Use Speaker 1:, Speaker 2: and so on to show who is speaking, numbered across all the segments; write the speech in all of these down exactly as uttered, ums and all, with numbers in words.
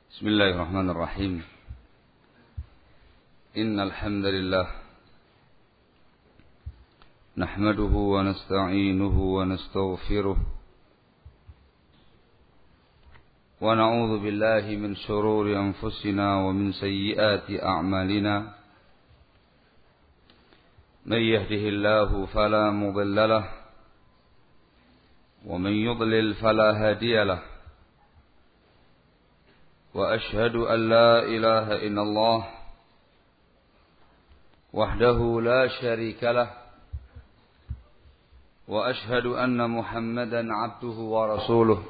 Speaker 1: بسم الله الرحمن الرحيم إن الحمد لله نحمده ونستعينه ونستغفره ونعوذ بالله من شرور أنفسنا ومن سيئات أعمالنا من يهده الله فلا مضل له ومن يضلل فلا هادي له وأشهد أن لا إله إلا الله وحده لا شريك له وأشهد أن محمدا عبده ورسوله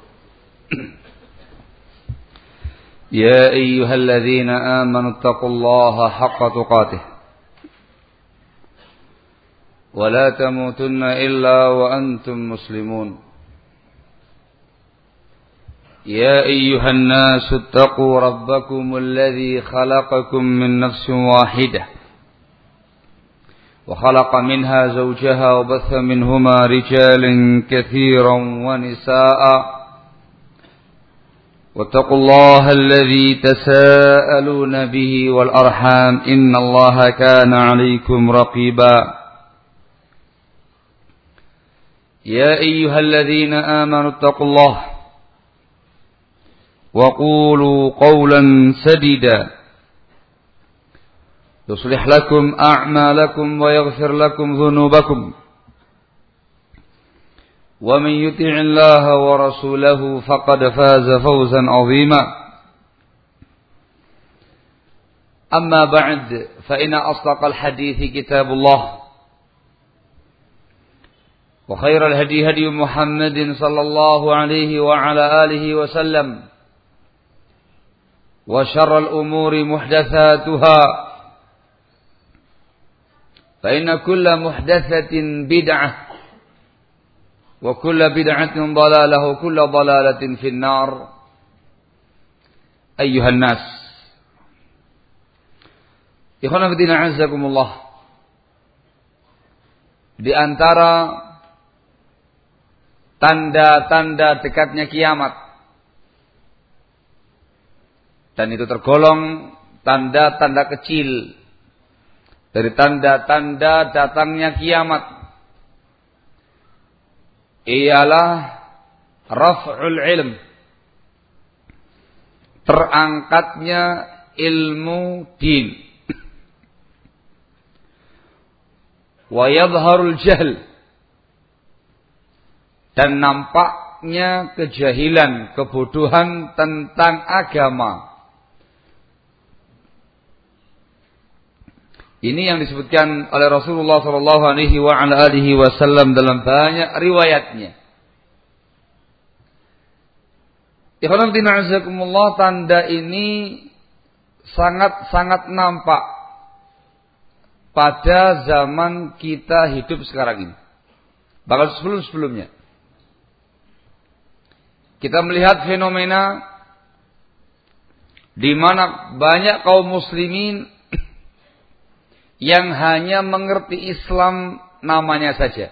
Speaker 1: يا أيها الذين آمنوا اتقوا الله حق تقاته ولا تموتن إلا وأنتم مسلمون يا أيها الناس اتقوا ربكم الذي خلقكم من نفس واحدة وخلق منها زوجها وبث منهما رجالا كثيرا ونساء واتقوا الله الذي تساءلون به والأرحام إن الله كان عليكم رقيبا يا أيها الذين آمنوا اتقوا الله وقولوا قولا سديدا يصلح لكم أعمالكم ويغفر لكم ذنوبكم ومن يطع الله ورسوله فقد فاز فوزا عظيما أما بعد فإن أصدق الحديث كتاب الله وخير الهدي هدي محمد صلى الله عليه وعلى آله وسلم وشر الأمور محدثاتها فإن كل محدثة بدعة وكل بدعة ضلالة وكل ضلالة في النار أيها الناس Ikhwan fillah azakumullah. Di antara tanda-tanda dekatnya kiamat, dan itu tergolong tanda-tanda kecil dari tanda-tanda datangnya kiamat, ialah raf'ul ilm, terangkatnya ilmu din, wa yadharul jahl, dan nampaknya kejahilan, kebodohan tentang agama. Ini yang disebutkan oleh Rasulullah sallallahu alaihi wa ala alihi wasallam dalam banyak riwayatnya. Ikhwan fillah azakumullah, tanda ini sangat-sangat nampak pada zaman kita hidup sekarang ini. Bahkan sebelum-sebelumnya. Kita melihat fenomena di mana banyak kaum muslimin yang hanya mengerti Islam namanya saja.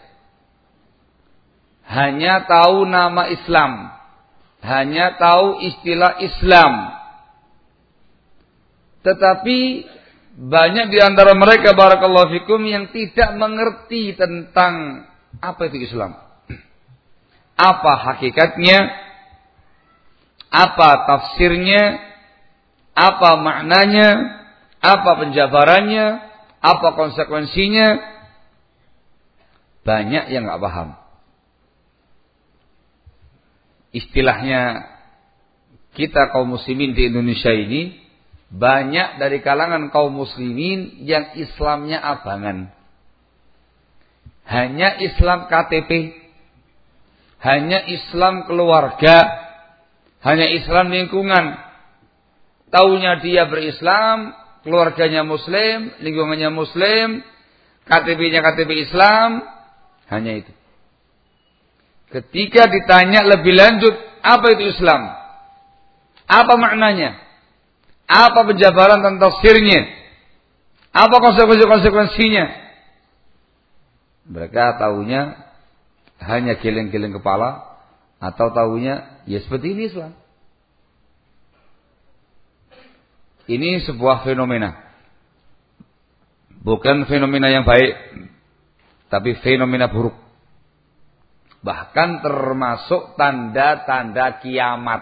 Speaker 1: Hanya tahu nama Islam. Hanya tahu istilah Islam. Tetapi banyak di antara mereka, barakallahu fikum, yang tidak mengerti tentang apa itu Islam. Apa hakikatnya? Apa tafsirnya? Apa maknanya? Apa penjabarannya? Apa konsekuensinya? Banyak yang enggak paham. Istilahnya kita kaum muslimin di Indonesia ini, banyak dari kalangan kaum muslimin yang Islamnya abangan. Hanya Islam K T P, hanya Islam keluarga, hanya Islam lingkungan. Taunya dia berislam, keluarganya muslim, lingkungannya muslim, K T P-nya K T P Islam, hanya itu. Ketika ditanya lebih lanjut, apa itu Islam? Apa maknanya? Apa penjabaran tentang tafsirnya? Apa konsekuensi-konsekuensinya? Mereka tahunya hanya geleng-geleng kepala, atau tahunya ya seperti ini Islam. Ini sebuah fenomena. Bukan fenomena yang baik, tapi fenomena buruk. Bahkan termasuk tanda-tanda kiamat.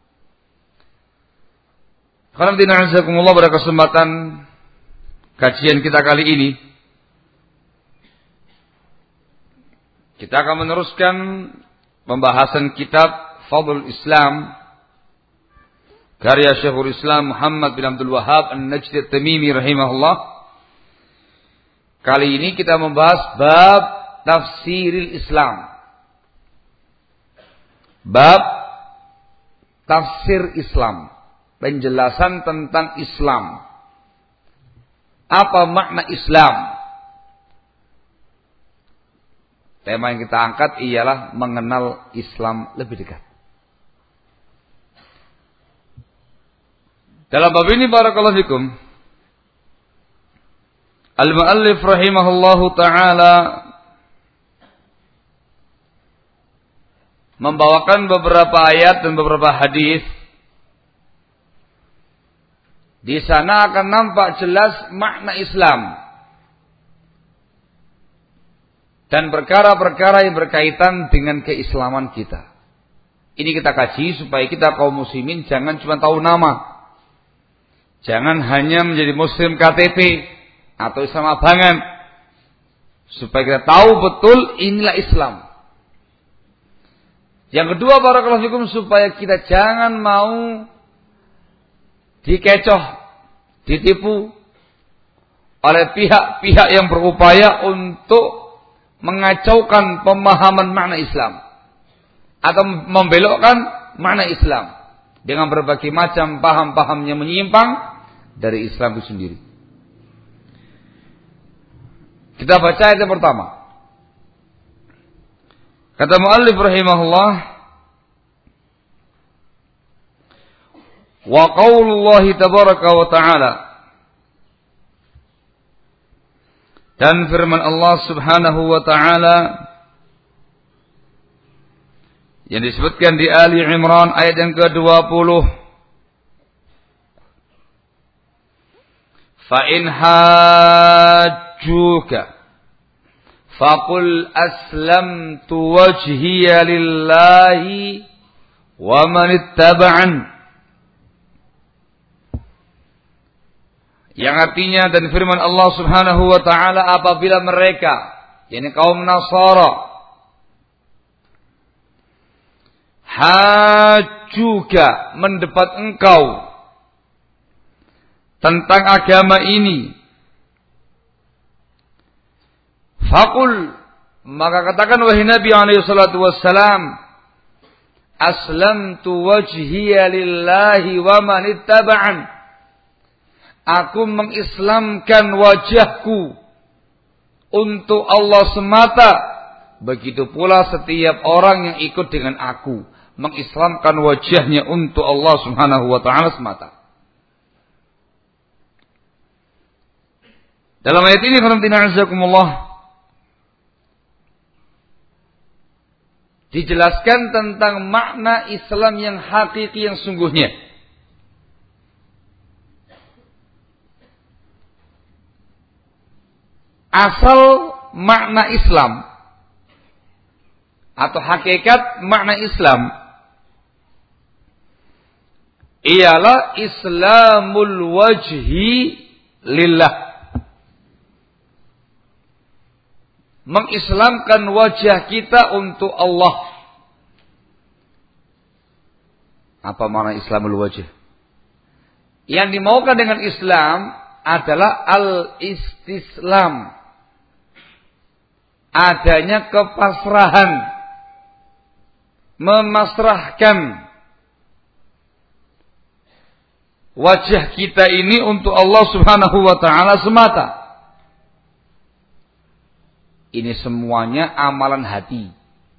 Speaker 1: Alhamdulillah pada kesempatan kajian kita kali ini, kita akan meneruskan pembahasan kitab Fadlul Islam karya Syekhul Islam Muhammad bin Abdul Wahhab An-Najdi At-Tamimi rahimahullah. Kali ini kita membahas bab tafsiril Islam. Bab tafsir Islam, penjelasan tentang Islam. Apa makna Islam? Tema yang kita angkat ialah mengenal Islam lebih dekat. Dalam bab ini barakallahu fikum, al-muallif rahimahullahu taala membawakan beberapa ayat dan beberapa hadis. Di sana akan nampak jelas makna Islam dan perkara-perkara yang berkaitan dengan keislaman kita. Ini kita kaji supaya kita kaum muslimin jangan cuma tahu nama. Jangan hanya menjadi muslim K T P atau Islam abangan. Supaya kita tahu betul inilah Islam. Yang kedua barakallahu fikum, supaya kita jangan mau dikecoh, ditipu oleh pihak-pihak yang berupaya untuk mengacaukan pemahaman makna Islam atau membelokkan makna Islam dengan berbagai macam paham-paham yang menyimpang dari Islam itu sendiri. Kita baca ayat yang pertama. Kata muallif rahimahullah, wa qaulullahi tabaraka wa ta'ala, dan firman Allah subhanahu wa ta'ala yang disebutkan di Ali Imran ayat yang ke dua puluh. Fa in hajjuka faqul aslamtu wajhiya lillahi wa man ittaba'an. Yang artinya, dan firman Allah subhanahu wa ta'ala, apabila mereka, yakni kaum Nasara, hajuka, mendebat engkau tentang agama ini, faqul, maka katakan wahai Nabi alaihi salatu wassalam, aslamtu wajhiya lillahi wa man ittaba'an. Aku mengislamkan wajahku untuk Allah semata. Begitu pula setiap orang yang ikut dengan aku mengislamkan wajahnya untuk Allah subhanahu wa ta'ala semata. Dalam ayat ini alhamdulillah dijelaskan tentang makna Islam yang hakiki, yang sungguhnya. Asal makna Islam atau hakikat makna Islam ialah islamul wajhi lillah, mengislamkan wajah kita untuk Allah. Apa makna islamul wajh? Yang dimaukan dengan Islam adalah al-istislam, adanya kepasrahan, memasrahkan wajah kita ini untuk Allah subhanahu wa ta'ala semata. Ini semuanya amalan hati.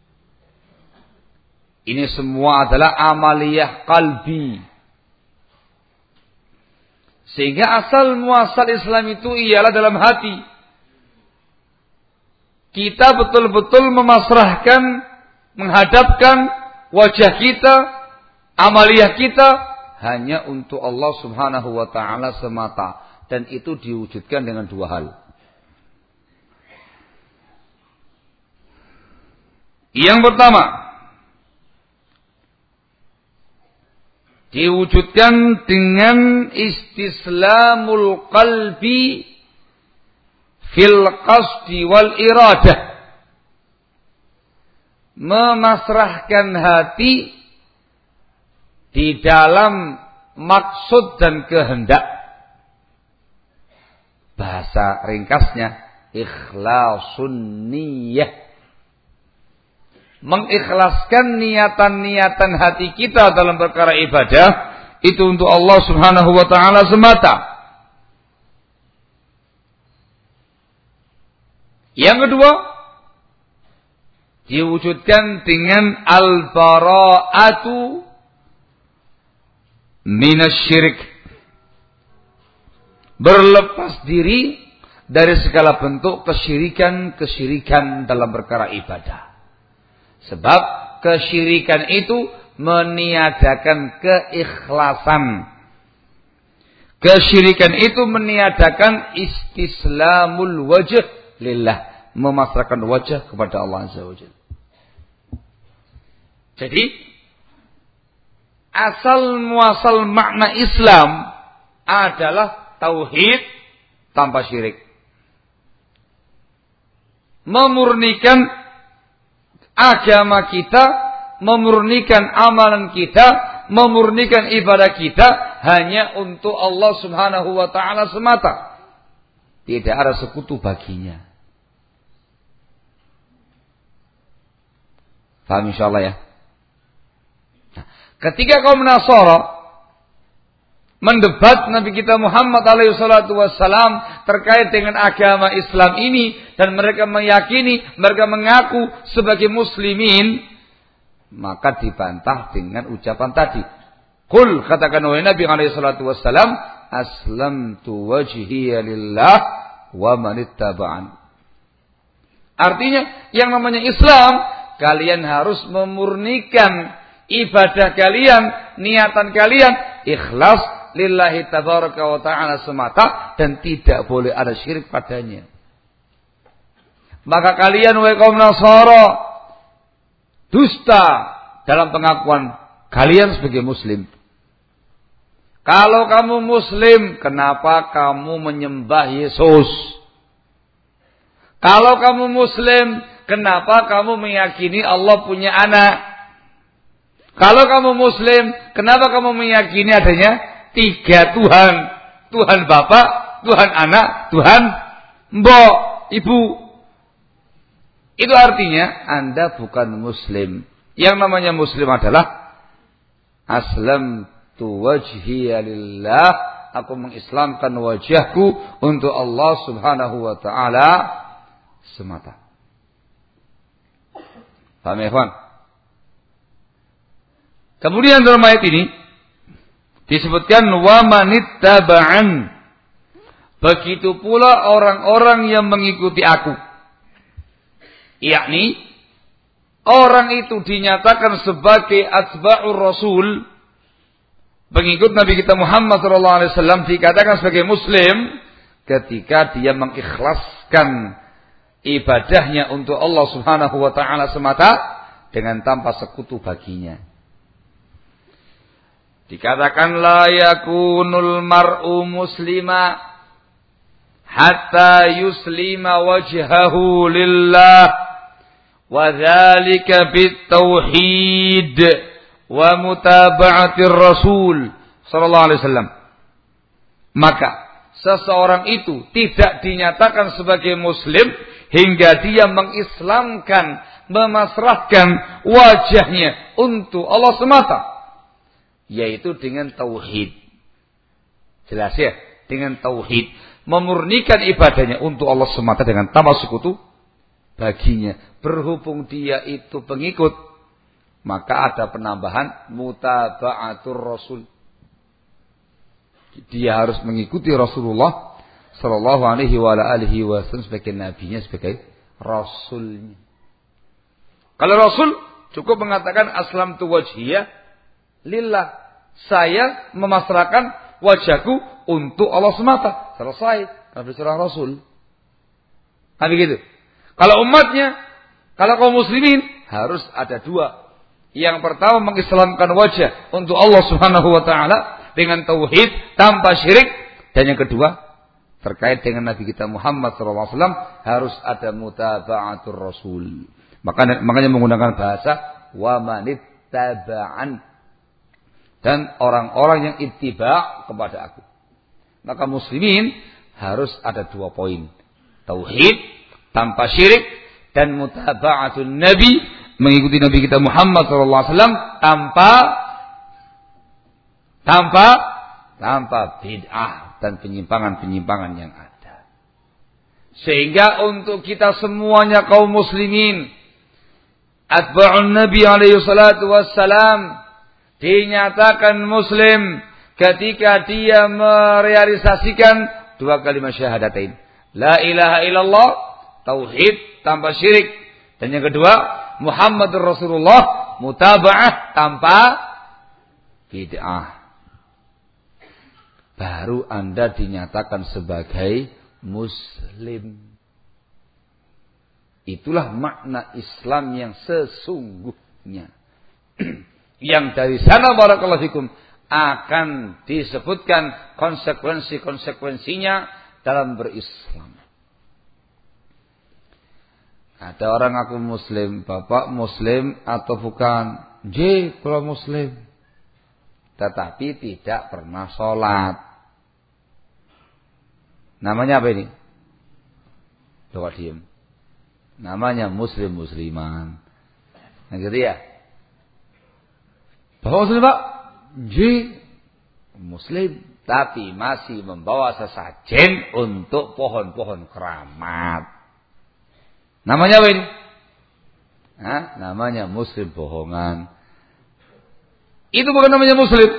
Speaker 1: Ini semua adalah amaliyah qalbi. Sehingga asal muasal Islam itu ialah dalam hati. Kita betul-betul memasrahkan, menghadapkan wajah kita, amaliyah kita hanya untuk Allah Subhanahu wa taala semata, dan itu diwujudkan dengan dua hal. Yang pertama, diwujudkan dengan istislamul qalbi fil qasdi wal iradah. Memasrahkan hati di dalam maksud dan kehendak. Bahasa ringkasnya ikhlasun niyyah. Mengikhlaskan niatan-niatan hati kita dalam perkara ibadah itu untuk Allah Subhanahu wa taala semata. Yang kedua, diwujudkan dengan al-bara'atu minasyirik. Berlepas diri dari segala bentuk kesyirikan-kesyirikan dalam perkara ibadah. Sebab kesyirikan itu meniadakan keikhlasan. Kesyirikan itu meniadakan istislamul wajh lillah, memasrahkan wajah kepada Allah Azza wa Jalla. Jadi asal muasal makna Islam adalah tauhid tanpa syirik. Memurnikan agama kita, memurnikan amalan kita, memurnikan ibadah kita hanya untuk Allah Subhanahu wa taala semata. Tidak ada sekutu baginya. Paham insyaallah ya? Nah, ketika kaum Nasara mendebat Nabi kita Muhammad alaihi salatu wassalam terkait dengan agama Islam ini, dan mereka meyakini, mereka mengaku sebagai muslimin, maka dibantah dengan ucapan tadi. Qul, katakan wahai Nabi alaihi salatu wassalam, aslamtu wajhiya lillah wa manittaba'an. Artinya yang namanya Islam, kalian harus memurnikan ibadah kalian, niatan kalian ikhlas lillahi tabaraka wa ta'ala semata, dan tidak boleh ada syirik padanya. Maka kalian wahai kaum Nasara dusta dalam pengakuan kalian sebagai muslim. Kalau kamu muslim, kenapa kamu menyembah Yesus? Kalau kamu muslim, kenapa kamu meyakini Allah punya anak? Kalau kamu muslim, kenapa kamu meyakini adanya tiga Tuhan? Tuhan Bapa, Tuhan Anak, Tuhan Mbok, Ibu. Itu artinya Anda bukan muslim. Yang namanya muslim adalah aslamtu wajhiya lillah, aku mengislamkan wajahku untuk Allah Subhanahu wa taala semata. Paham ya, kawan? Kemudian dalam ayat ini disebutkan wa manittaba'an, begitu pula orang-orang yang mengikuti aku. Yakni orang itu dinyatakan sebagai atba'ur rasul, pengikut Nabi kita Muhammad sallallahu alaihi wasallam, dikatakan sebagai muslim ketika dia mengikhlaskan ibadahnya untuk Allah Subhanahu wa taala semata dengan tanpa sekutu baginya. Dikatakan la yakunul mar'u muslima hatta yuslima wajhahu lillah wa dzalika bitauhid wa mutaba'atir rasul sallallahu alaihi wasallam. Maka seseorang itu tidak dinyatakan sebagai muslim hingga dia mengislamkan, memasrahkan wajahnya untuk Allah semata, yaitu dengan tauhid. Jelas ya? Dengan tauhid. Memurnikan ibadahnya untuk Allah semata dengan tanpa sekutu baginya. Berhubung dia itu pengikut, maka ada penambahan mutaba'atur rasul. Dia harus mengikuti Rasulullah sallallahu alaihi wa alihi wasallam sebagai nabinya, sebagai rasulnya. Kalau rasul cukup mengatakan aslamtu wajhiyah lillah, Saya memasrahkan wajahku untuk Allah semata. Selesai. Nabi surah Rasul. Nah begitu. Kalau umatnya, kalau kaum muslimin, harus ada dua. Yang pertama mengislamkan wajah untuk Allah Subhanahu wa taala dengan tauhid tanpa syirik, dan yang kedua terkait dengan Nabi kita Muhammad sallallahu alaihi wasallam harus ada mutaba'atur Rasul. Makanya makanya menggunakan bahasa wa manittaba'an, dan orang-orang yang ittiba' kepada aku. Maka muslimin harus ada dua poin. Tauhid tanpa syirik dan mutaba'atun Nabi, mengikuti Nabi kita Muhammad sallallahu alaihi wasallam tanpa tanpa tanpa bid'ah dan penyimpangan-penyimpangan yang ada. Sehingga untuk kita semuanya kaum muslimin, atba'un Nabi alaihi salatu wassalam, dinyatakan muslim ketika dia merealisasikan dua kalimat syahadatain. La ilaha illallah, tauhid tanpa syirik. Dan yang kedua, Muhammadur Rasulullah, mutaba'ah tanpa bid'ah. Baru Anda dinyatakan sebagai muslim. Itulah makna Islam yang sesungguhnya. Yang dari sana barakallahu fikum akan disebutkan konsekuensi-konsekuensinya dalam berislam. Ada orang aku muslim, bapak muslim atau bukan? J, kalau muslim. Tetapi tidak pernah sholat. Namanya apa ini? Coba diem. Namanya muslim-musliman. Nah gitu ya. Bapak muslim pak? J, muslim. Tapi masih membawa sesajen untuk pohon-pohon keramat. Namanya apa ini? Hah? Namanya muslim bohongan. Itu bukan namanya muslim.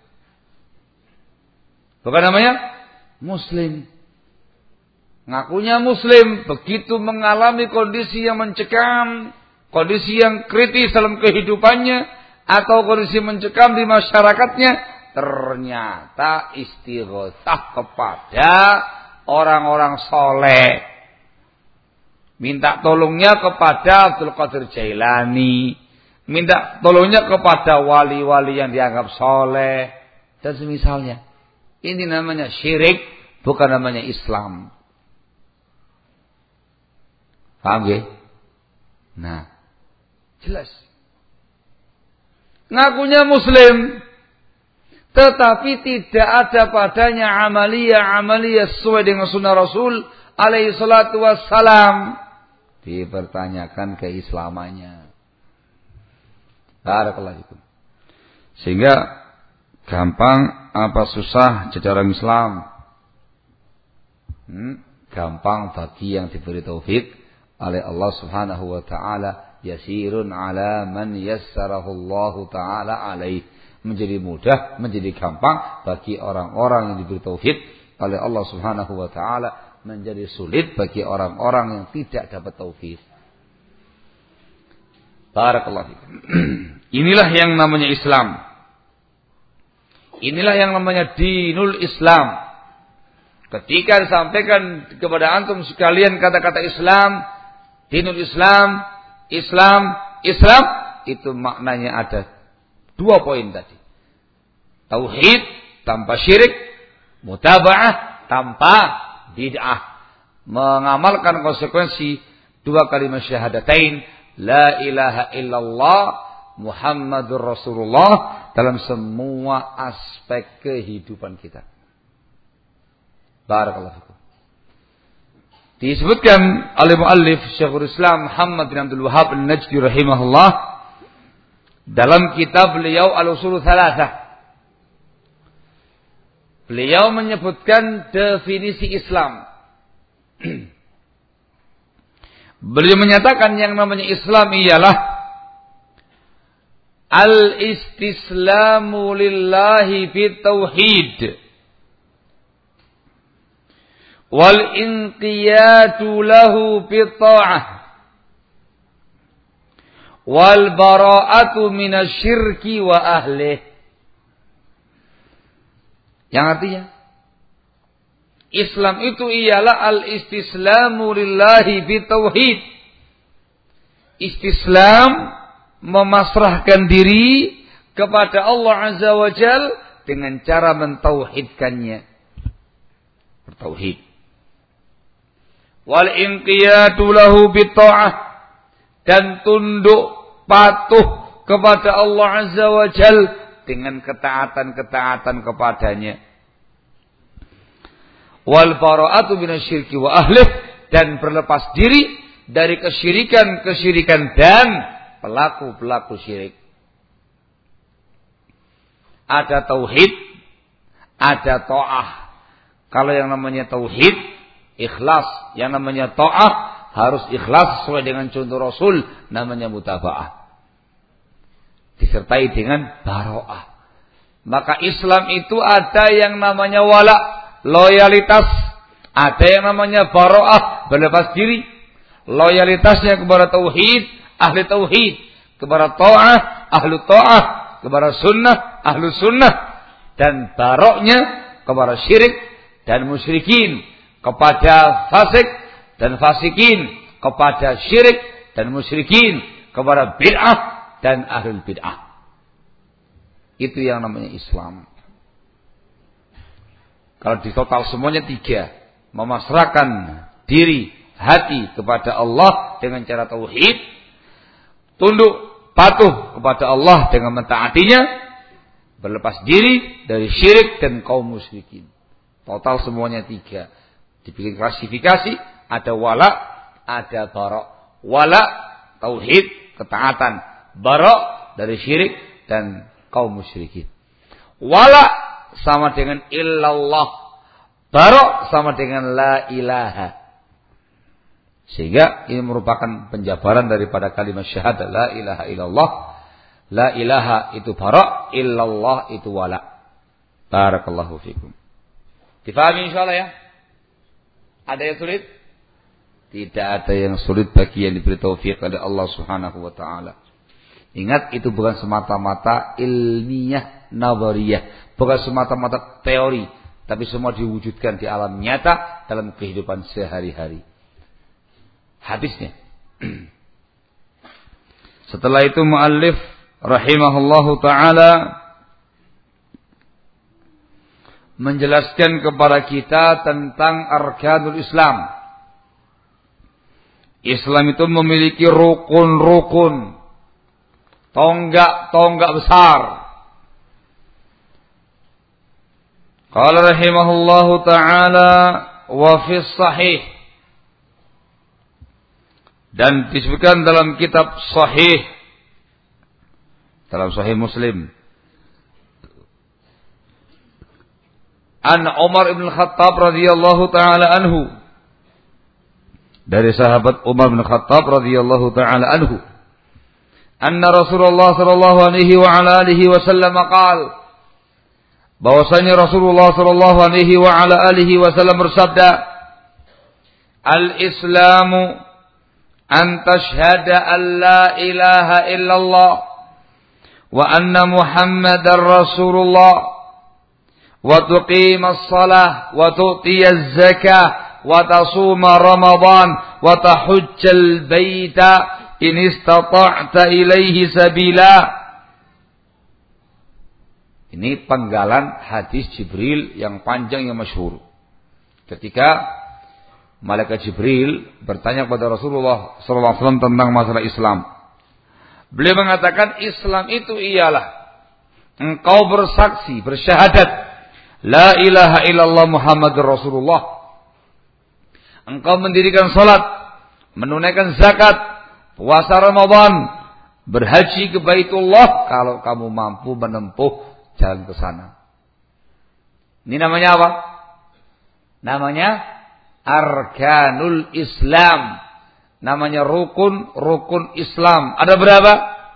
Speaker 1: Bukan namanya muslim. Ngakunya muslim, begitu mengalami kondisi yang mencekam, kondisi yang kritis dalam kehidupannya, atau kondisi mencekam di masyarakatnya, ternyata istighosah kepada orang-orang soleh. Minta tolongnya kepada Abdul Qadir Jailani. Minta tolongnya kepada wali-wali yang dianggap soleh. Dan semisalnya. Ini namanya syirik, bukan namanya Islam. Paham gak? Nah, jelas. Ngakunya muslim, tetapi tidak ada padanya amaliyah-amaliyah sesuai dengan sunnah Rasul alaihi salatu wassalam. Dipertanyakan keislamannya. Barakallahu fikum. Sehingga gampang apa susah jadi orang Islam? Hmm? Gampang bagi yang diberi taufik oleh Allah Subhanahu wa taala. Yasirun ala man yassarahu Allah taala alaih. Menjadi mudah, menjadi gampang bagi orang-orang yang diberi taufik oleh Allah Subhanahu wa taala, menjadi sulit bagi orang-orang yang tidak dapat taufik. Barakallahu fikum. Inilah yang namanya Islam. Inilah yang namanya dinul Islam. Ketika disampaikan kepada antum sekalian kata-kata Islam, dinul Islam, Islam, Islam, itu maknanya ada dua poin tadi. Tauhid tanpa syirik, mutaba'ah tanpa bid'ah. Mengamalkan konsekuensi dua kalimat syahadatain, la ilaha illallah Muhammadur Rasulullah, dalam semua aspek kehidupan kita. Barakallahu fikum. Disebutkan oleh muallif Syekhul Islam Muhammad bin Abdul Wahhab An-Najdi rahimahullah dalam kitab beliau Al-Ushul Tsalatsah. Beliau menyebutkan definisi Islam. Beliau menyatakan yang namanya Islam ialah al-istislamu lillahi fit tauhid wal inqiyatu lahu fit ta'ah wal bara'atu minasyirki wa ahlih. Yang artinya Islam itu ialah al-istislamu lillahi bitauhid. Istislam memasrahkan diri kepada Allah Azza wa Jal dengan cara mentauhidkannya. Bertauhid. Wal inqiyadu lahu bitta'ah, dan tunduk patuh kepada Allah Azza wa Jal dengan ketaatan-ketaatan kepadanya. Wal bara'atu minasyirki wa ahlih, dan berlepas diri dari kesyirikan-kesyirikan dan pelaku-pelaku syirik. Ada tauhid, ada ta'ah. Kalau yang namanya tauhid, ikhlas. Yang namanya ta'ah, harus ikhlas sesuai dengan contoh Rasul, namanya mutaba'ah. Disertai dengan bara'ah. Maka Islam itu ada yang namanya wala, loyalitas. Ada yang namanya bara'ah, berlepas diri. Loyalitasnya kepada tauhid, ahli tauhid. Kepada ta'ah, ahli ta'ah. Kepada sunnah, ahli sunnah. Dan baroknya kepada syirik dan musyrikin. Kepada fasik dan fasikin. Kepada syirik dan musyrikin. Kepada bid'ah dan ahlul bid'ah. Itu yang namanya Islam. Kalau di total semuanya tiga. Memasrahkan diri, hati kepada Allah dengan cara tauhid. Tunduk patuh kepada Allah dengan mentaatinya. Berlepas diri dari syirik dan kaum musyrikin. Total semuanya tiga. Dibikin klasifikasi. Ada wala, ada bara'. Wala, tauhid, ketaatan. Bara' dari syirik dan kaum musyrikin. Wala sama dengan illallah. Bara' sama dengan la ilaha. Sehingga ini merupakan penjabaran daripada kalimat syahadat la ilaha illallah. La ilaha itu bara', illallah itu wala. Barakallahu fikum. Difahami insyaallah ya? Ada yang sulit? Tidak ada yang sulit bagi yang diberi taufik oleh Allah Subhanahu wa taala. Ingat, itu bukan semata-mata ilmiah nazariyah, bukan semata-mata teori, tapi semua diwujudkan di alam nyata dalam kehidupan sehari-hari. Hadisnya. Setelah itu muallif rahimahullahu taala menjelaskan kepada kita tentang arkanul Islam. Islam itu memiliki rukun-rukun, tonggak-tonggak besar. Qala rahimahullahu taala wa fi sahih, dan disebutkan dalam kitab sahih, dalam sahih Muslim, an Umar ibn Khattab radhiyallahu taala anhu, dari sahabat Umar bin Khattab radhiyallahu taala anhu, anna Rasulullah sallallahu alaihi wa ala alihi wasallam qaal, bahwasanya Rasulullah sallallahu alaihi wa ala alihi wasallam bersabda, al-islamu an tashhada an la ilaha illallah wa anna Muhammadar Rasulullah wa tuqimas shalah wa tu'tiyaz zakah wa tasuma Ramadan wa tahujjal baita in istata'ta ilaihi sabila. Ini penggalan hadis Jibril yang panjang yang masyhur. Ketika malaikat Jibril bertanya kepada Rasulullah sallallahu alaihi wasallam tentang masalah Islam, beliau mengatakan Islam itu ialah engkau bersaksi, bersyahadat la ilaha illallah Muhammadur Rasulullah. Engkau mendirikan salat, menunaikan zakat, puasa Ramadan, berhaji ke Baitullah kalau kamu mampu menempuh jalan ke sana. Ini namanya apa? Namanya arkanul Islam. Namanya rukun-rukun Islam. Ada berapa?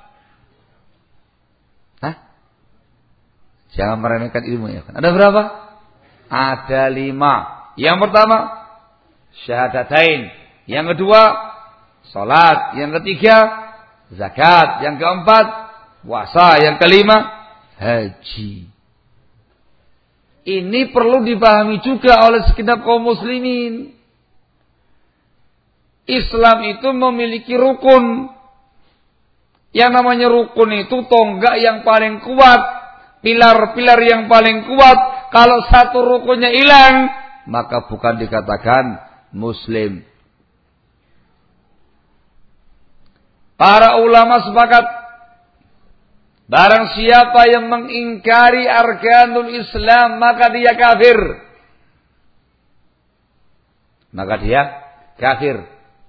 Speaker 1: Hah? Jangan meremehkan ilmu ya. Ada berapa? Ada lima. Yang pertama, syahadatain. Yang kedua, salat. Yang ketiga, zakat. Yang keempat, puasa. Yang kelima, haji. Ini perlu dipahami juga oleh segenap kaum muslimin. Islam itu memiliki rukun. Yang namanya rukun itu tonggak yang paling kuat, pilar-pilar yang paling kuat. Kalau satu rukunnya hilang, maka bukan dikatakan muslim. Para ulama sepakat, barang siapa yang mengingkari arkanul Islam, maka dia kafir. Maka dia kafir.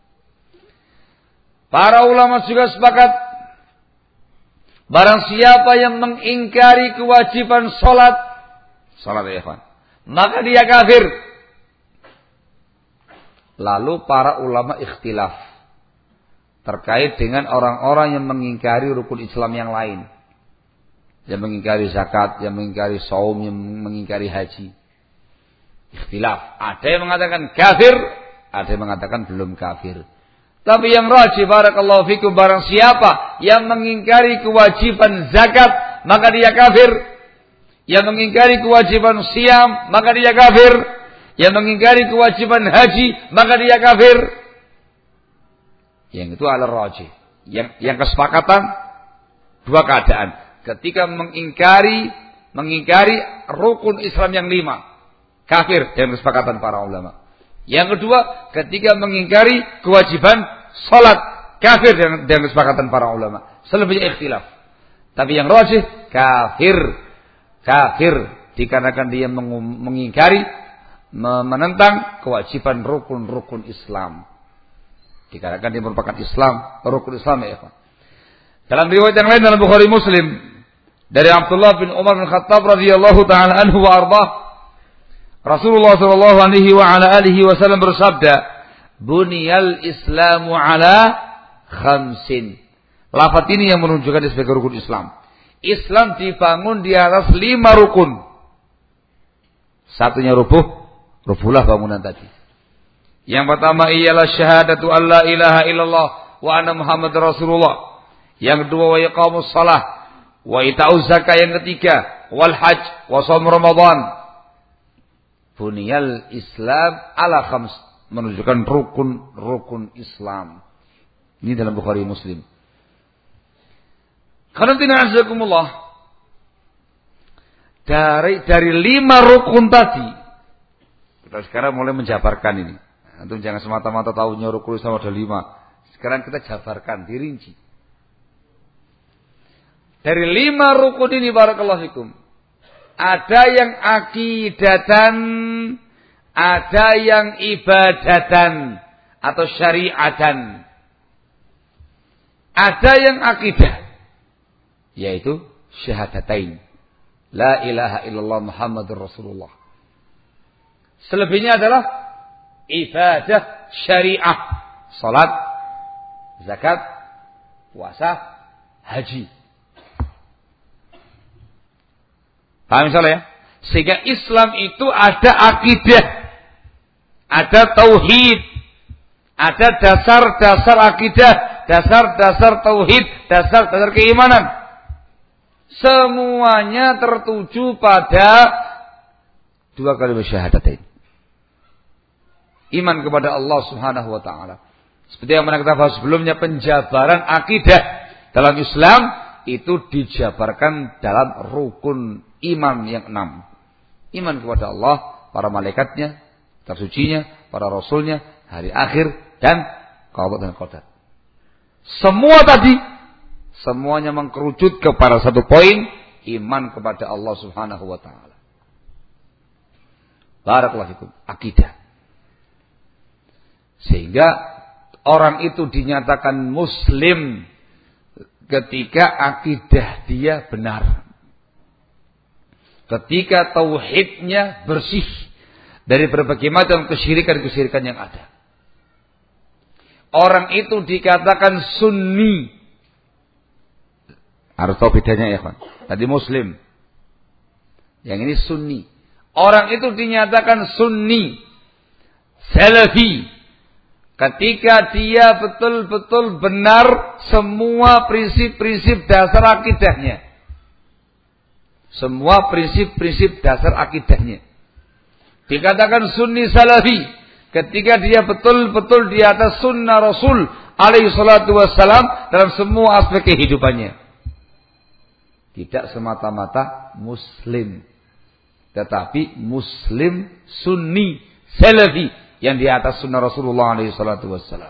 Speaker 1: Para ulama juga sepakat, barang siapa yang mengingkari kewajiban sholat, sholat ya ikhwan, maka dia kafir. Lalu para ulama ikhtilaf terkait dengan orang-orang yang mengingkari rukun Islam yang lain. Yang mengingkari zakat, yang mengingkari saum, yang mengingkari haji. Ikhtilaf. Ada yang mengatakan kafir, ada yang mengatakan belum kafir. Tapi yang rajih barakallahu fikum, barang siapa yang mengingkari kewajiban zakat, maka dia kafir. Yang mengingkari kewajiban siam, maka dia kafir. Yang mengingkari kewajiban haji, maka dia kafir. Yang itu ala rajih. Yang yang kesepakatan dua keadaan. Ketika mengingkari mengingkari rukun Islam yang lima, kafir dengan kesepakatan para ulama. Yang kedua, ketika mengingkari kewajiban salat, kafir dengan, dengan kesepakatan para ulama. Selebihnya ikhtilaf. Tapi yang rajih kafir. Kafir dikarenakan dia mengingkari, menentang kewajiban rukun-rukun Islam. Dikarenakan dia merupakan Islam, rukun Islam ya ikhwan. Dalam riwayat yang lain dalam Bukhari Muslim dari Abdullah bin Umar bin Khattab radhiyallahu taala anhu wa ardhah, Rasulullah sallallahu alaihi wa ala alihi wasallam bersabda, "Buniyal Islamu ala khamsin." Lafaz ini yang menunjukkan sebagai rukun Islam. Islam dibangun di atas lima rukun. Satunya rubuh, rubuhlah bangunan tadi. Yang pertama ialah syahadatu alla ilaha illallah wa anna Muhammadar Rasulullah. Yang kedua wa iqamus shalah wa ita'uz zakah. Yang ketiga wal hajj wa shaum Ramadan. Buniyal Islam ala khams, menunjukkan rukun-rukun Islam. Ini dalam Bukhari Muslim. Qanatina azakumullah. Dari dari lima rukun tadi, kita sekarang mulai menjabarkan ini. Antum jangan semata-mata tahunya rukun Islam ada lima. Sekarang kita jabarkan, dirinci. Dari lima rukun ini barakallahu fikum, ada yang akidatan, ada yang ibadatan atau syariatan. Ada yang akidah, yaitu syahadatain. La ilaha illallah Muhammadur Rasulullah. Selebihnya adalah ibadah syariah, salat, zakat, puasa, haji. Paham insyaallah ya? Sehingga Islam itu ada akidah, ada tauhid, ada dasar-dasar akidah, dasar-dasar tauhid, dasar-dasar keimanan. Semuanya tertuju pada dua kalimat syahadatain. Iman kepada Allah Subhanahu wa taala. Seperti yang pernah kita bahas sebelumnya, penjabaran akidah dalam Islam itu dijabarkan dalam rukun iman yang enam. Iman kepada Allah, para malaikatnya, kitab sucinya, para rasulnya, hari akhir, dan qada dan qadar. Semua tadi, semuanya mengkerucut kepada satu poin, iman kepada Allah Subhanahu wa taala. Barakallahu fikum, akidah. Sehingga orang itu dinyatakan muslim ketika akidah dia benar. Ketika tauhidnya bersih dari berbagai macam kesyirikan-kesyirikan yang ada. Orang itu dikatakan sunni. Harus tahu bedanya ya kan. Tadi muslim. Yang ini sunni. Orang itu dinyatakan sunni. Salafi. Ketika dia betul-betul benar semua prinsip-prinsip dasar akidahnya. Semua prinsip-prinsip dasar akidahnya. Dikatakan sunni salafi ketika dia betul-betul di atas sunnah Rasul alaihi salatu wassalam dalam semua aspek kehidupannya. Tidak semata-mata muslim, tetapi muslim sunni salafi yang di atas sunnah Rasulullah alaihi salatu wassalam.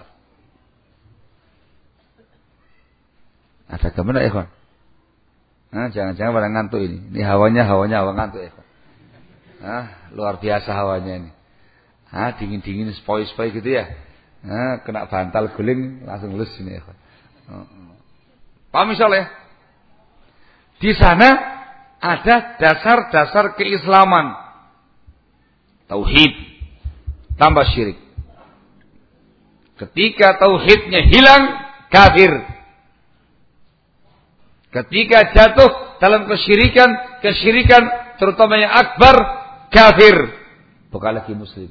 Speaker 1: Ada kemana ya, kawan? Nah, jangan-jangan pada ngantuk ini. Ini hawanya hawanya hawa ngantuk ya, kawan. Ah, luar biasa hawanya ini. Ah, dingin-dingin sepoi-sepoi gitu ya. Ah, kena bantal guling langsung lus ini ya. Oh, oh. Paham misalnya? Di sana ada dasar-dasar keislaman. Tauhid tambah syirik. Ketika tauhidnya hilang, kafir. Ketika jatuh dalam kesyirikan, kesyirikan terutama yang akbar, kafir, bukan lagi muslim.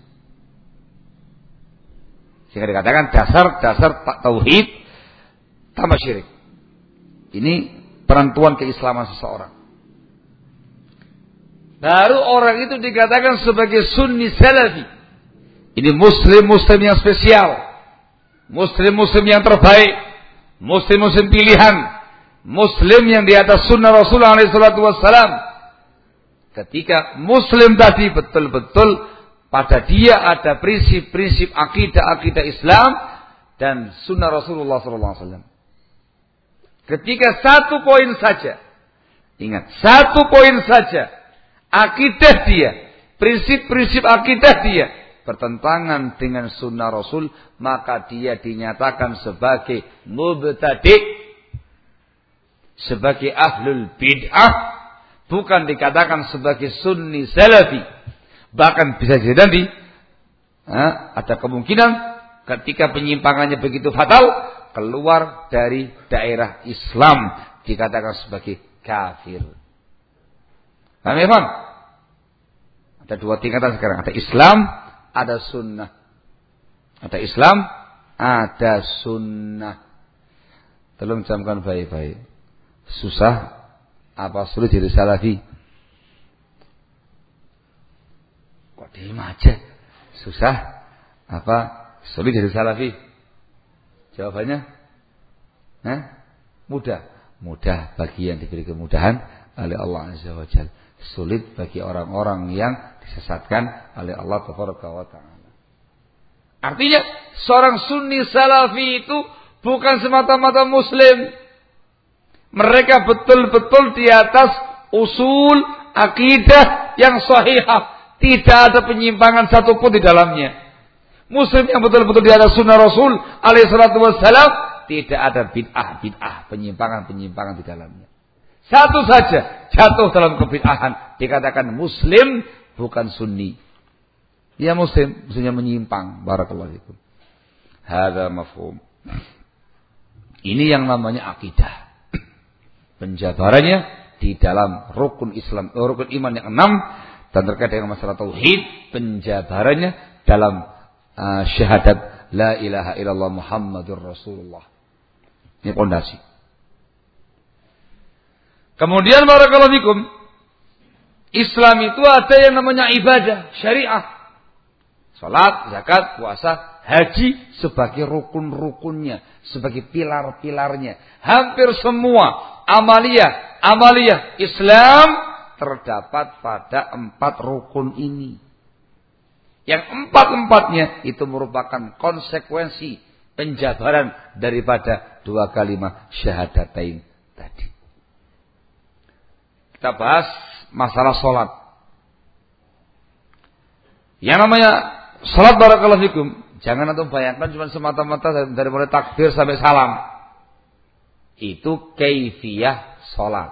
Speaker 1: Sehingga dikatakan dasar-dasar tauhid tambah syirik. Ini penentuan keislaman seseorang. Baru orang itu dikatakan sebagai sunni salafi. Ini muslim-muslim yang spesial, muslim-muslim yang terbaik, muslim-muslim pilihan, muslim yang di atas sunnah Rasulullah alaihi salatu wassalam. Ketika muslim tadi betul-betul pada dia ada prinsip-prinsip akidah-akidah Islam dan sunnah Rasulullah sallallahu alaihi wasallam. Ketika satu poin saja, ingat, satu poin saja, akidah dia, prinsip-prinsip akidah dia bertentangan dengan sunnah Rasul, maka dia dinyatakan sebagai mubtadi', sebagai ahlul bid'ah, bukan dikatakan sebagai sunni salafi. Bahkan bisa jadi nanti ha, ada kemungkinan ketika penyimpangannya begitu fatal, keluar dari daerah Islam, dikatakan sebagai kafir. Paham ya, Bang? Ada dua tingkatan sekarang, ada Islam, ada sunnah. Ada Islam, ada sunnah. Tolong camkan baik-baik. Susah apa sulit jadi salafi? Kok diem aja? Susah apa sulit jadi salafi? Jawabannya, Hah? mudah. Mudah bagi yang diberi kemudahan oleh Allah Azza wa Jalla. Sulit bagi orang-orang yang disesatkan oleh Allah Tabaraka wa Ta'ala. Artinya seorang sunni salafi itu bukan semata-mata muslim. Mereka betul-betul di atas usul akidah yang sahihah. Tidak ada penyimpangan satupun di dalamnya. Muslim yang betul-betul di atas sunnah Rasul alaihi salatu wassalam, tidak ada bid'ah-bid'ah, penyimpangan-penyimpangan di dalamnya. Satu saja jatuh dalam kebid'ahan, dikatakan muslim bukan sunni. Dia muslim, maksudnya menyimpang. Barakallahu fikum. Hadza mafhum. Ini yang namanya akidah. Penjabarannya di dalam rukun Islam, rukun iman yang enam, dan terkait dengan masalah tauhid, penjabarannya dalam uh, syahadat la ilaha illallah Muhammadur Rasulullah. Ini pondasi. Kemudian barakallahu fikum, Islam itu ada yang namanya ibadah syariah. Salat, zakat, puasa, haji sebagai rukun-rukunnya, sebagai pilar-pilarnya. Hampir semua amaliyah, amaliyah Islam terdapat pada empat rukun ini. Yang empat-empatnya itu merupakan konsekuensi penjabaran daripada dua kalimat syahadatain tadi. Kita bahas masalah sholat. Yang namanya sholat barakallahu fikum, jangan antum bayangkan cuma semata-mata dari mulai takbir sampai salam. Itu kaifiyah sholat.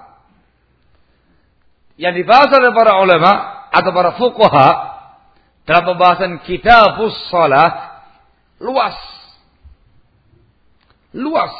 Speaker 1: Yang dibahas oleh para ulama atau para fuqaha dalam pembahasan kitabus sholat luas. Luas.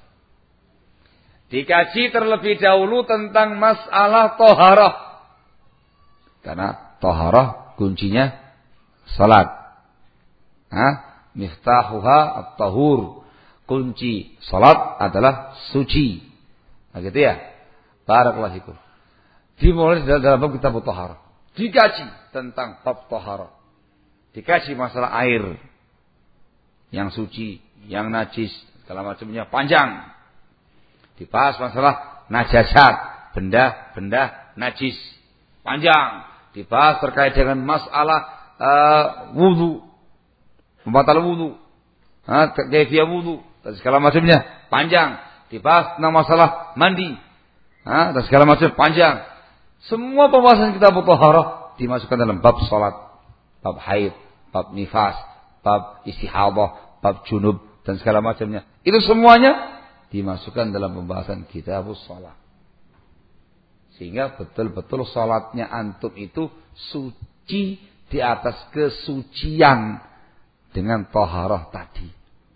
Speaker 1: Dikaji terlebih dahulu tentang masalah toharah. Karena toharah kuncinya salat. Hah? Miftahuha at-tahur. Kunci salat adalah suci. Nah, gitu ya. Barakallahu fikum. Dimulai dalam bab kitab Thaharah. Dikaji tentang bab Thaharah. Dikaji masalah air yang suci, yang najis, segala macamnya panjang. Dibahas masalah najasat, benda-benda najis, panjang. Dibahas terkait dengan masalah uh, wudu, pembatal wudu, uh, kaifiyah wudu, dan segala macamnya panjang. Dibahas tentang masalah mandi, uh, dan segala macam panjang. Semua pembahasan kitab Thaharah dimasukkan dalam bab salat, bab haid, bab nifas, bab istihadah, bab junub, dan segala macamnya. Itu semuanya dimasukkan dalam pembahasan kitab salat. Sehingga betul-betul salatnya antum itu suci di atas kesucian dengan taharah tadi.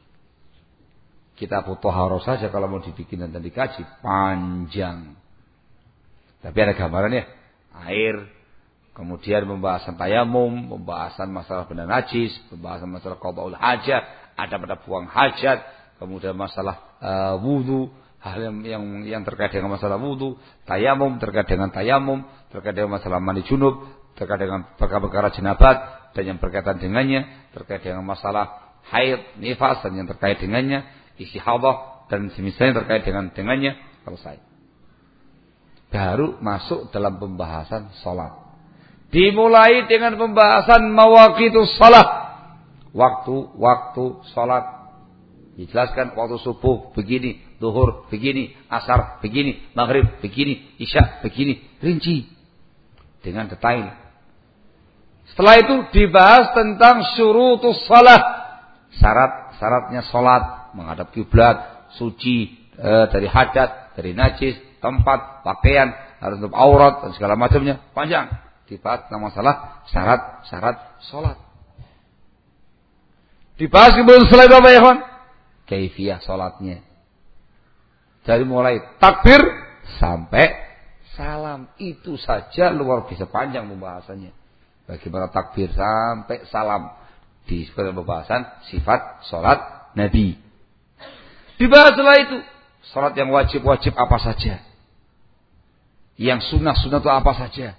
Speaker 1: Kitab Thaharah saja kalau mau dibikin dan dikaji panjang. Tapi ada gambarannya, air, kemudian pembahasan tayamum, pembahasan masalah benda najis, pembahasan masalah qada'ul hajat, ada pada buang hajat, kemudian masalah uh, wudu, hal yang, yang yang terkait dengan masalah wudu, tayamum terkait dengan tayamum, terkait dengan masalah mandi junub, terkait dengan perkara-perkara jenabat dan yang berkaitan dengannya, terkait dengan masalah haid, nifas dan yang terkait dengannya, istihadah dan semisalnya terkait dengan dengannya, selesai. Baru masuk dalam pembahasan salat. Dimulai dengan pembahasan mawaqitus salat. Waktu-waktu salat. Dijelaskan waktu subuh begini, zuhur begini, asar begini, maghrib begini, isya begini, rinci dengan detail. Setelah itu dibahas tentang syurutus salat. Syarat-syaratnya salat, menghadap kiblat, suci e, dari hadat, dari najis, tempat, pakaian, harus tutup aurat dan segala macamnya, panjang. Dibahas tentang masalah syarat-syarat salat. Dibahas kemudian setelah itu apa ya kawan? Kaifiyah salatnya. Dari mulai takbir sampai salam, itu saja luar biasa panjang pembahasannya. Bagaimana takbir sampai salam di pembahasan sifat salat Nabi. Dibahas setelah itu salat yang wajib-wajib apa saja, yang sunnah-sunnah itu apa saja.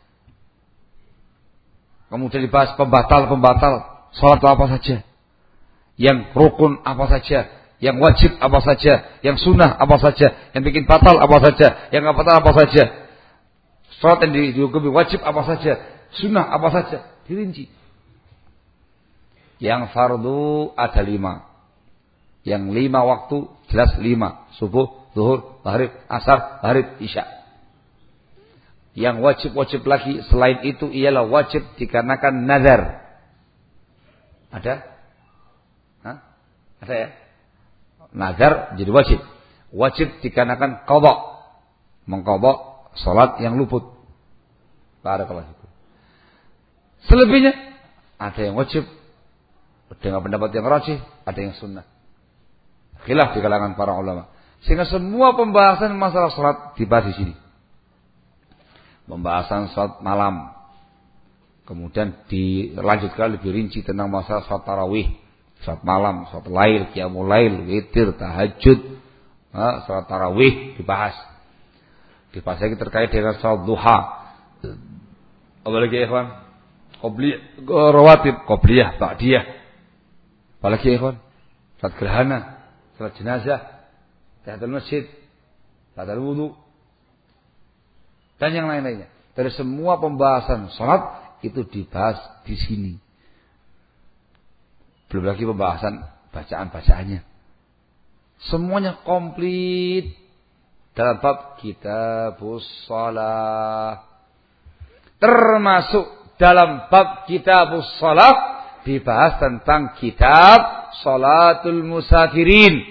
Speaker 1: Kemudian dibahas pembatal-pembatal salat itu apa saja, yang rukun apa saja, yang wajib apa saja, yang sunnah apa saja, yang bikin batal apa saja, yang nggak batal apa saja. Salat yang dihukumi wajib apa saja, sunnah apa saja, dirinci. Yang fardu ada lima, yang lima waktu jelas lima, subuh, zuhur, maghrib, asar, maghrib, isya. Yang wajib-wajib lagi selain itu ialah wajib dikarenakan nazar. Ada? Hah? Ada ya? Nazar jadi wajib. Wajib dikarenakan qadha, mengqadha salat yang luput. Barakallahu fikum. Selebihnya ada yang wajib dengan pendapat yang rajih, ada yang sunnah. Khilaf di kalangan para ulama. Sehingga semua pembahasan masalah salat dibahas di sini. Pembahasan salat malam. Kemudian dilanjutkan lebih rinci tentang masalah salat tarawih, salat malam, salat lail, qiyamul lail, witir, tahajud, salat tarawih dibahas. Dibahas lagi terkait dengan salat duha. Apalagi ya ikhwan? Qobliyah, rawatib, qobliyah, ba'diyah. Apalagi ya ikhwan? Salat gerhana, salat jenazah, tahiyatul masjid, tahiyatul wudu, dan yang lain-lainnya. Dari semua pembahasan salat itu dibahas di sini. Belum lagi pembahasan bacaan-bacaannya. Semuanya komplit dalam bab kitabus shalah. Termasuk dalam bab kitabus shalah dibahas tentang kitab shalatul musafirin.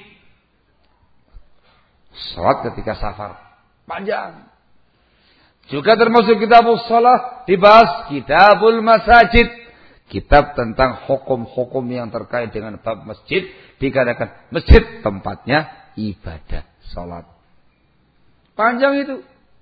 Speaker 1: Salat ketika safar. Panjang. Juga termasuk kitabus shalah dibahas kitabul masajid. Kitab tentang hukum-hukum yang terkait dengan bab masjid. Dikarenakan masjid tempatnya ibadah salat. Panjang itu.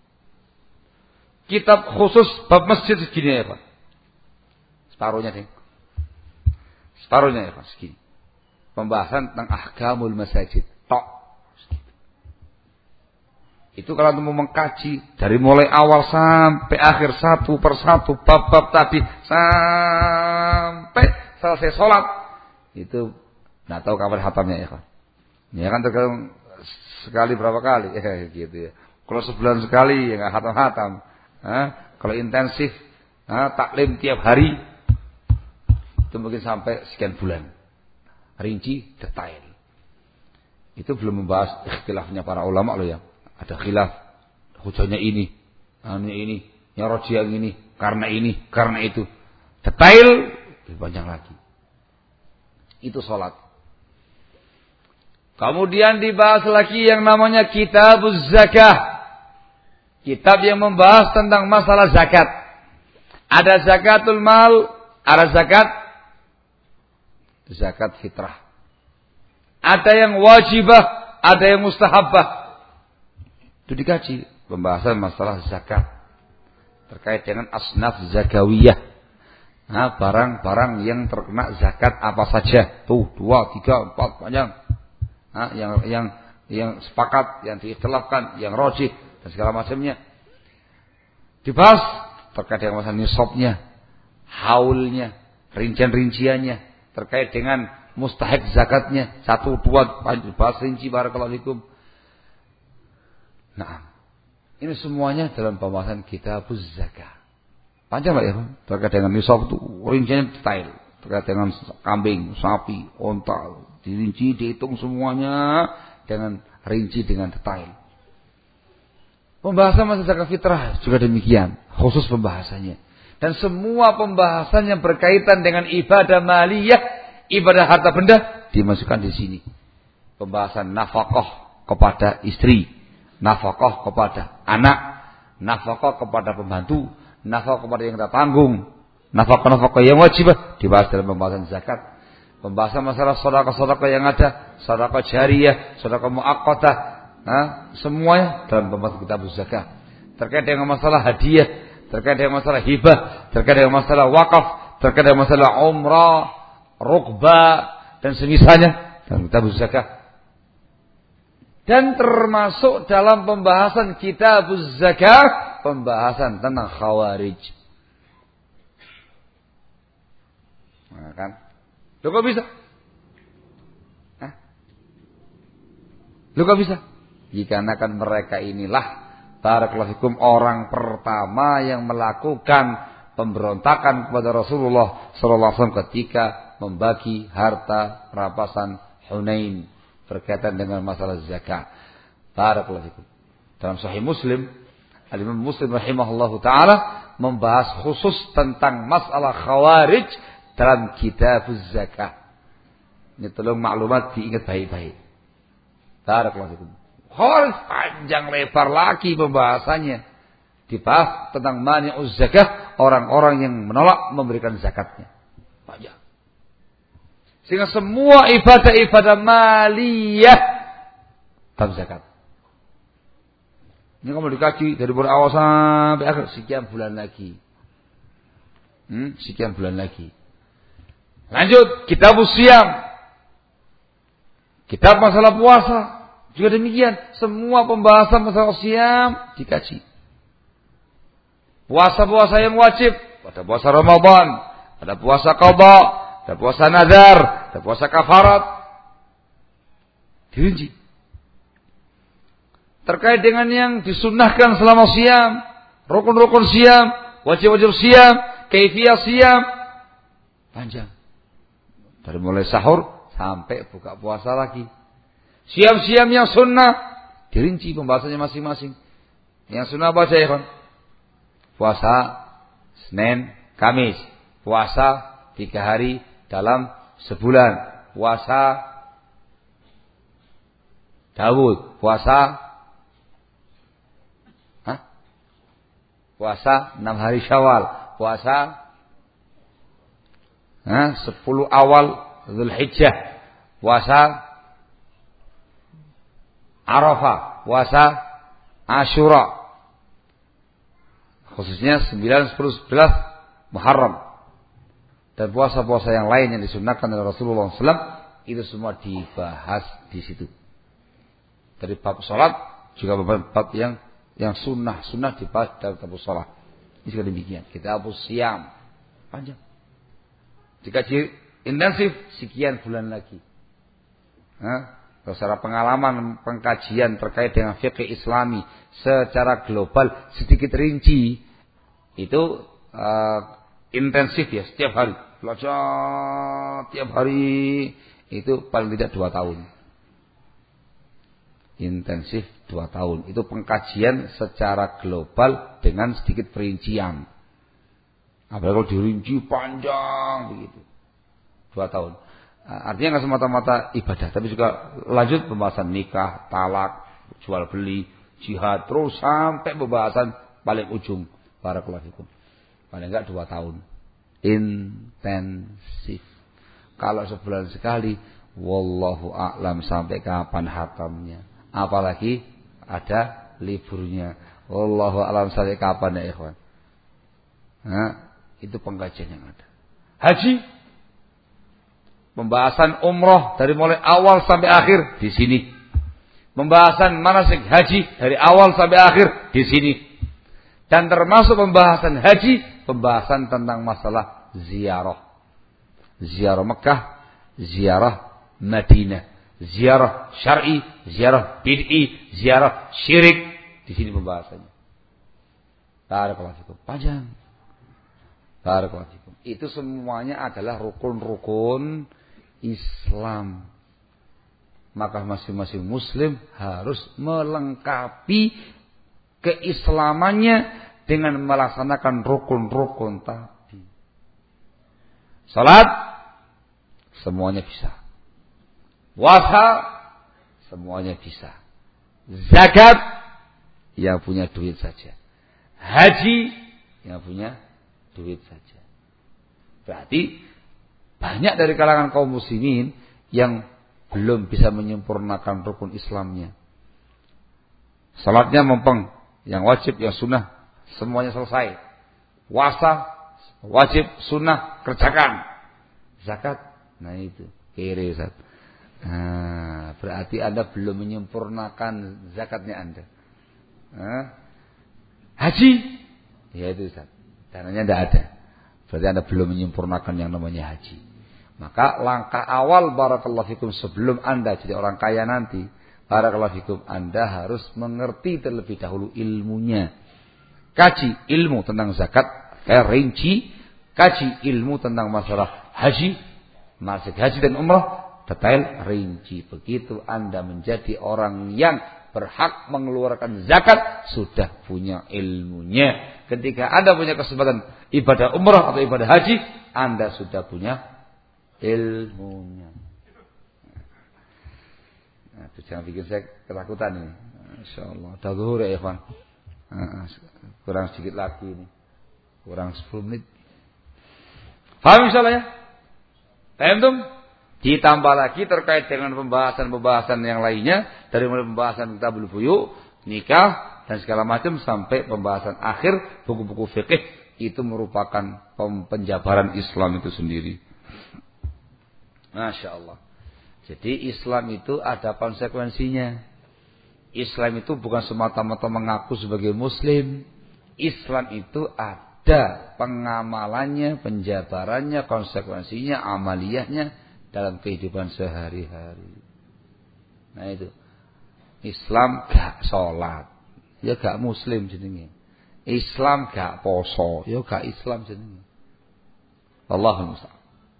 Speaker 1: Kitab khusus bab masjid segini ya Pak. Separuhnya deh. Separuhnya ya Pak segini. Pembahasan tentang ahkamul masajid. Tok. Itu kalau mau mengkaji dari mulai awal sampai akhir satu persatu bab-bab tadi sampai selesai sholat itu nggak tahu kapan hatamnya ya kan? Ya kan tergantung sekali berapa kali ya gitu ya. Kalau sebulan sekali ya nggak hatam-hatam. Nah, kalau intensif nah, taklim tiap hari itu mungkin sampai sekian bulan. Rinci detail. Itu belum membahas ikhtilafnya para ulama loh ya. Ada khilaf, hujahnya ini, anu ini, yang roji yang ini, karena ini, karena itu. Detail, lebih banyak lagi. Itu sholat. Kemudian dibahas lagi yang namanya kitabuz zakah. Kitab yang membahas tentang masalah zakat. Ada zakatul mal, ada zakat, zakat fitrah. Ada yang wajibah, ada yang mustahabah. Itu dikaji pembahasan masalah zakat terkait dengan asnaf zakawiyah. Nah, barang-barang yang terkena zakat apa saja? Tuh, dua, tiga, empat, panjang. Nah, yang yang yang sepakat, yang diikhtilafkan, yang rajih dan segala macamnya. Dibahas terkait dengan masalah nisabnya, haulnya, rincian-rinciannya, terkait dengan mustahik zakatnya, satu, dua, bahas rinci barakallahu fikum. Nah, ini semuanya dalam pembahasan kitabuz zakah. Panjang lah ya, terkait dengan nisab itu rinciannya detail, terkait dengan kambing, sapi, onta, dirinci, dihitung semuanya dengan rinci dengan detail. Pembahasan masalah zakat fitrah juga demikian, khusus pembahasannya. Dan semua pembahasan yang berkaitan dengan ibadah maliyah, ibadah harta benda dimasukkan di sini. Pembahasan nafkah kepada istri, nafkah kepada anak, nafkah kepada pembantu, nafkah kepada yang kita tanggung, nafkah-nafkah yang wajib dibahas dalam pembahasan zakat. Pembahasan masalah sedekah-sedekah yang ada, sedekah jariyah, sedekah muaqqatah, nah, semuanya dalam pembahasan kitab zakat. Terkait dengan masalah hadiah, terkait dengan masalah hibah, terkait dengan masalah wakaf, terkait dengan masalah umrah, rukbah dan semisalnya dalam kitab zakat. Dan termasuk dalam pembahasan kitabuz zakah, pembahasan tentang khawarij. Nah, kan? Loh kok bisa? Hah? Loh kok bisa? Dikarenakan mereka inilah barakallahu fikum orang pertama yang melakukan pemberontakan kepada Rasulullah sallallahu alaihi wasallam ketika membagi harta rampasan Hunain berkaitan dengan masalah zakat. Barakallahu fikum. Dalam Sahih Muslim, Al-Imam Muslim rahimahullahu taala membahas khusus tentang masalah khawarij dalam kitabuz zakat. Ini tolong maklumat diingat baik-baik. Barakallahu fikum. Khawarij panjang lebar lagi pembahasannya. Dibahas tentang mani'uz zakah, orang-orang yang menolak memberikan zakatnya. Panjang. Sehingga semua ibadah-ibadah maliyah bab zakat. Ini kamu dikaji dari mulai awal sampai akhir sekian bulan lagi. Hmm, sekian bulan lagi. Lanjut, kitab siyam. Kitab masalah puasa juga demikian. Semua pembahasan masalah siyam dikaji. Puasa-puasa yang wajib, ada puasa Ramadan, ada puasa qadha, ada puasa nazar, ada puasa kafarat. Dirinci. Terkait dengan yang disunnahkan selama siyam, rukun-rukun siyam, wajib-wajib siyam, kaifiyah siyam, panjang. Dari mulai sahur sampai buka puasa lagi. Siyam-siyam yang sunnah dirinci pembahasannya masing-masing. Yang sunnah apa aja ya kan? Puasa Senin, Kamis, puasa tiga hari dalam sebulan, puasa Daud, puasa, hah? Puasa enam hari Syawal, puasa, hah? sepuluh awal Zulhijjah, puasa Arafah, puasa Asyura, khususnya sembilan, sepuluh, sebelas Muharram. Dan puasa-puasa yang lain yang disunnahkan oleh Rasulullah shallallahu alaihi wasallam itu semua dibahas di situ. Dari bab salat juga bab yang yang sunnah sunnah dibahas dalam kitab shalah. Ini juga demikian. Kitab siam panjang. Dikaji intensif sekian bulan lagi. Nah, secara pengalaman pengkajian terkait dengan fikih Islami secara global sedikit rinci itu uh, intensif ya setiap hari belajar tiap hari itu paling tidak dua tahun. Intensif dua tahun itu pengkajian secara global dengan sedikit perincian. Apalagi kalau dirinci panjang begitu dua tahun. Artinya nggak semata-mata ibadah, tapi juga lanjut pembahasan nikah, talak, jual beli, jihad, terus sampai pembahasan paling ujung. Barakallahu fikum. Paling enggak dua tahun. Intensif. Kalau sebulan sekali, wallahu a'lam sampai kapan hatamnya. Apalagi ada liburnya. Wallahu a'lam sampai kapan ya ikhwan. Nah, itu pengkajian yang ada. Haji. Pembahasan umroh dari mulai awal sampai akhir di sini. Pembahasan manasik haji dari awal sampai akhir di sini. Dan termasuk pembahasan haji, pembahasan tentang masalah ziarah. Ziarah Mekah, ziarah Madinah, ziarah syar'i, ziarah bid'i, ziarah syirik. Di sini pembahasannya. Barakallahu fikum. Panjang. Barakallahu fikum. Itu semuanya adalah rukun-rukun Islam. Maka masing-masing muslim harus melengkapi keislamannya dengan melaksanakan rukun-rukun tadi. Salat semuanya bisa. Puasa semuanya bisa. Zakat yang punya duit saja. Haji yang punya duit saja. Berarti banyak dari kalangan kaum muslimin yang belum bisa menyempurnakan rukun Islamnya. Salatnya mempeng, yang wajib, yang sunnah semuanya selesai. Puasa wajib, sunnah kerjakan. Zakat, nah itu kiri Ustaz. Nah, berarti Anda belum menyempurnakan zakatnya Anda. Nah, haji, ya itu Ustaz. Dananya tidak ada. Berarti Anda belum menyempurnakan yang namanya haji. Maka langkah awal barakallahu fikum sebelum Anda jadi orang kaya nanti, barakallahu fikum, Anda harus mengerti terlebih dahulu ilmunya. Kaji ilmu tentang zakat, eh, rinci, kaji ilmu tentang masalah haji, manasik haji dan umrah, detail rinci. Begitu Anda menjadi orang yang berhak mengeluarkan zakat, sudah punya ilmunya. Ketika Anda punya kesempatan ibadah umrah atau ibadah haji, Anda sudah punya ilmunya. Nah, itu jangan bikin saya ketakutan ini. Insyaallah. Dah zuhur ya, ikhwan. Kurang sedikit lagi ini. Kurang sepuluh menit. Paham insyaallah ya? Paham tuh? Ditambah lagi terkait dengan pembahasan-pembahasan yang lainnya, dari mulai pembahasan kitabul buyu, nikah dan segala macam sampai pembahasan akhir buku-buku fikih, itu merupakan penjabaran Islam itu sendiri. Masya Allah. Jadi Islam itu ada konsekuensinya. Islam itu bukan semata-mata mengaku sebagai Muslim. Islam itu ada pengamalannya, penjabarannya, konsekuensinya, amaliyahnya dalam kehidupan sehari-hari. Nah itu. Islam gak sholat, ya gak Muslim jenenge. Islam gak poso, ya gak Islam jenenge. Allahumma musta'an.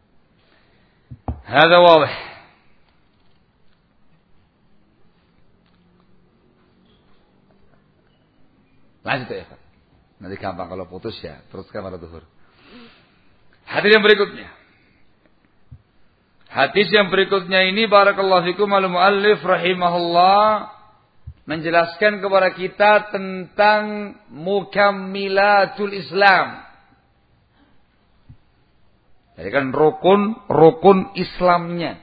Speaker 1: Hada wadih. Lanjut ya Pak. Nanti gampang kalau putus ya, teruskan pada zuhur. Hadis yang berikutnya. Hadis yang berikutnya ini barakallahu fikum al-muallif rahimahullah menjelaskan kepada kita tentang mukammilatul Islam. Jadi kan rukun-rukun Islamnya.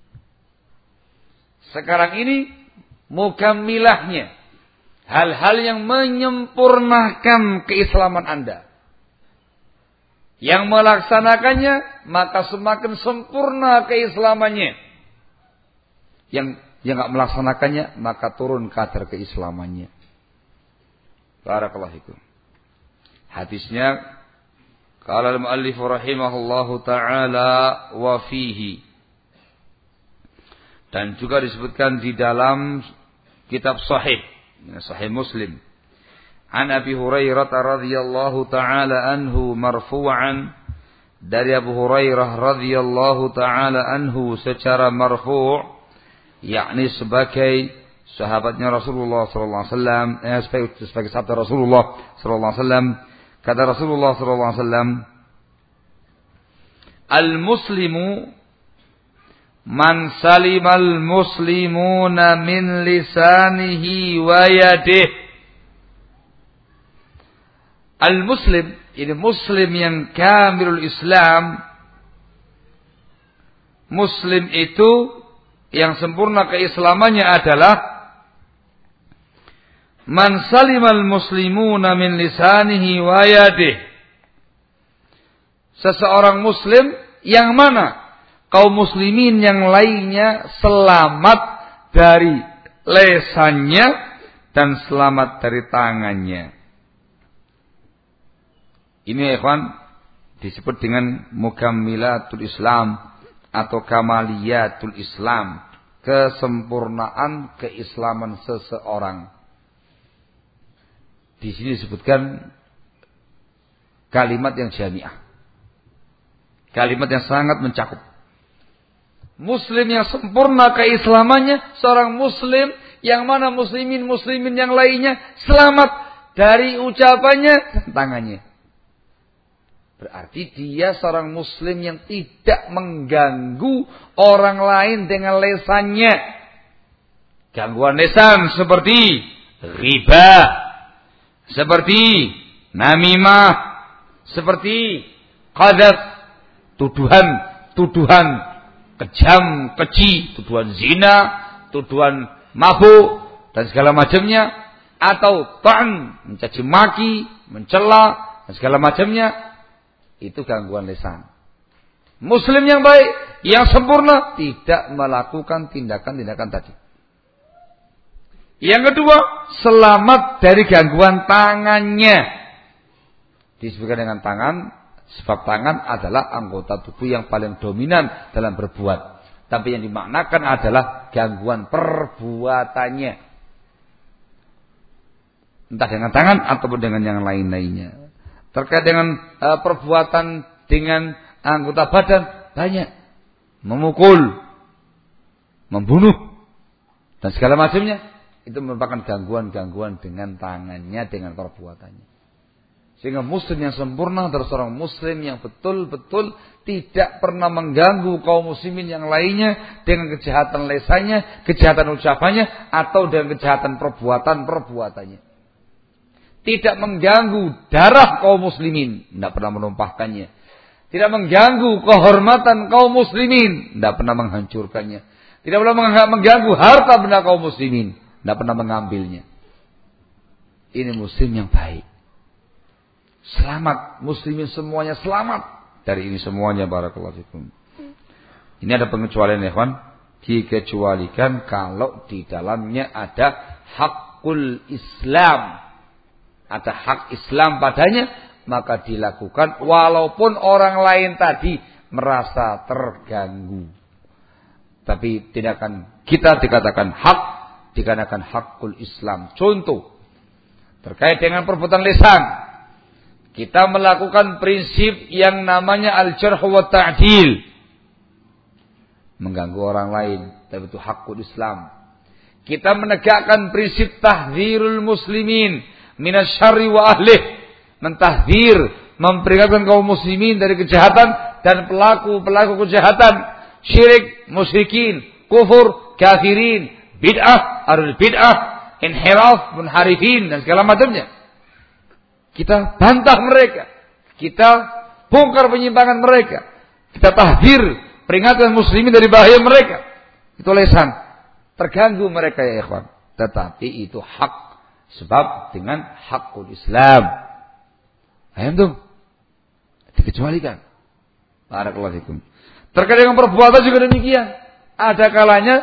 Speaker 1: Sekarang ini mukammilahnya. Hal-hal yang menyempurnakan keislaman Anda. Yang melaksanakannya, maka semakin sempurna keislamannya. Yang yang enggak melaksanakannya, maka turun kadar keislamannya. Barakallahu fikum. Hadisnya qala al-muallif rahimahullahu taala wa fihi, dan juga disebutkan di dalam kitab sahih, sahih Muslim, an Abi Hurairah radhiyallahu taala anhu marfu'an, dari Abu Hurairah radhiyallahu taala anhu secara marfu', yakni sebagai sahabatnya Rasulullah sallallahu alaihi wasallam, eh, sebagai, sebagai sabda Rasulullah sallallahu alaihi wasallam. Kata Rasulullah sallallahu alaihi wasallam, al-muslimu man salimal muslimuna min lisanihi wa yadihi. Al-muslim, ini muslim yang kamilul Islam. Muslim itu yang sempurna keislamannya adalah man salimal muslimuna min lisanihi wa yadihi. Seseorang muslim yang mana kaum muslimin yang lainnya selamat dari lesannya dan selamat dari tangannya. Ini ya ikhwan disebut dengan mukammilatul Islam atau kamaliyatul Islam, kesempurnaan keislaman seseorang. Di sini disebutkan kalimat yang jami'ah, kalimat yang sangat mencakup. Muslim yang sempurna keislamannya, seorang muslim yang mana muslimin muslimin yang lainnya selamat dari ucapannya dan tangannya. Berarti dia seorang muslim yang tidak mengganggu orang lain dengan lesannya. Gangguan lesan seperti riba, seperti namimah, seperti qadzaf, tuduhan-tuduhan kejam, keji, tuduhan zina, tuduhan mabuk dan segala macamnya, atau ta'n, mencaci maki, mencela dan segala macamnya, itu gangguan lisan. Muslim yang baik, yang sempurna, tidak melakukan tindakan-tindakan tadi. Yang kedua, selamat dari gangguan tangannya. Disebutkan dengan tangan, sebab tangan adalah anggota tubuh yang paling dominan dalam berbuat. Tapi yang dimaknakan adalah gangguan perbuatannya. Entah dengan tangan ataupun dengan yang lain-lainnya. Terkait dengan uh, perbuatan dengan anggota badan, banyak. Memukul, membunuh, dan segala macamnya. Itu merupakan gangguan-gangguan dengan tangannya, dengan perbuatannya. Sehingga muslim yang sempurna adalah seorang muslim yang betul-betul tidak pernah mengganggu kaum muslimin yang lainnya dengan kejahatan lesannya, kejahatan ucapannya, atau dengan kejahatan perbuatan-perbuatannya. Tidak mengganggu darah kaum muslimin, tidak pernah menumpahkannya. Tidak mengganggu kehormatan kaum muslimin, tidak pernah menghancurkannya. Tidak pernah mengganggu harta benda kaum muslimin, tidak pernah mengambilnya. Ini muslim yang baik. Selamat, muslimin semuanya selamat dari ini semuanya. Barakallahu fikum. Ini ada pengecualian ya kawan. Dikecualikan kalau di dalamnya ada hakul Islam, ada hak Islam padanya, maka dilakukan walaupun orang lain tadi merasa terganggu. Tapi tindakan kita dikatakan hak, dikatakan hakul Islam. Contoh terkait dengan perbuatan lisan. Kita melakukan prinsip yang namanya al-jarh wa ta'dil. Mengganggu orang lain, tapi itu hakul Islam. Kita menegakkan prinsip tahdzirul muslimin minasyarri wa ahlih. Mentahdzir, memperingatkan kaum muslimin dari kejahatan dan pelaku-pelaku kejahatan. Syirik, musyrikin, kufur, kafirin, bid'ah, arul bid'ah, inhiraf, munharifin, dan segala macamnya. Kita bantah mereka. Kita bongkar penyimpangan mereka. Kita tahdzir, peringatkan muslimin dari bahaya mereka. Itu lesan. Terganggu mereka ya ikhwan. Tetapi itu hak. Sebab dengan hakul Islam. Ayam tuh. Dikecualikan. Barakallahu fikum. Terkait dengan perbuatan juga demikian. Ada kalanya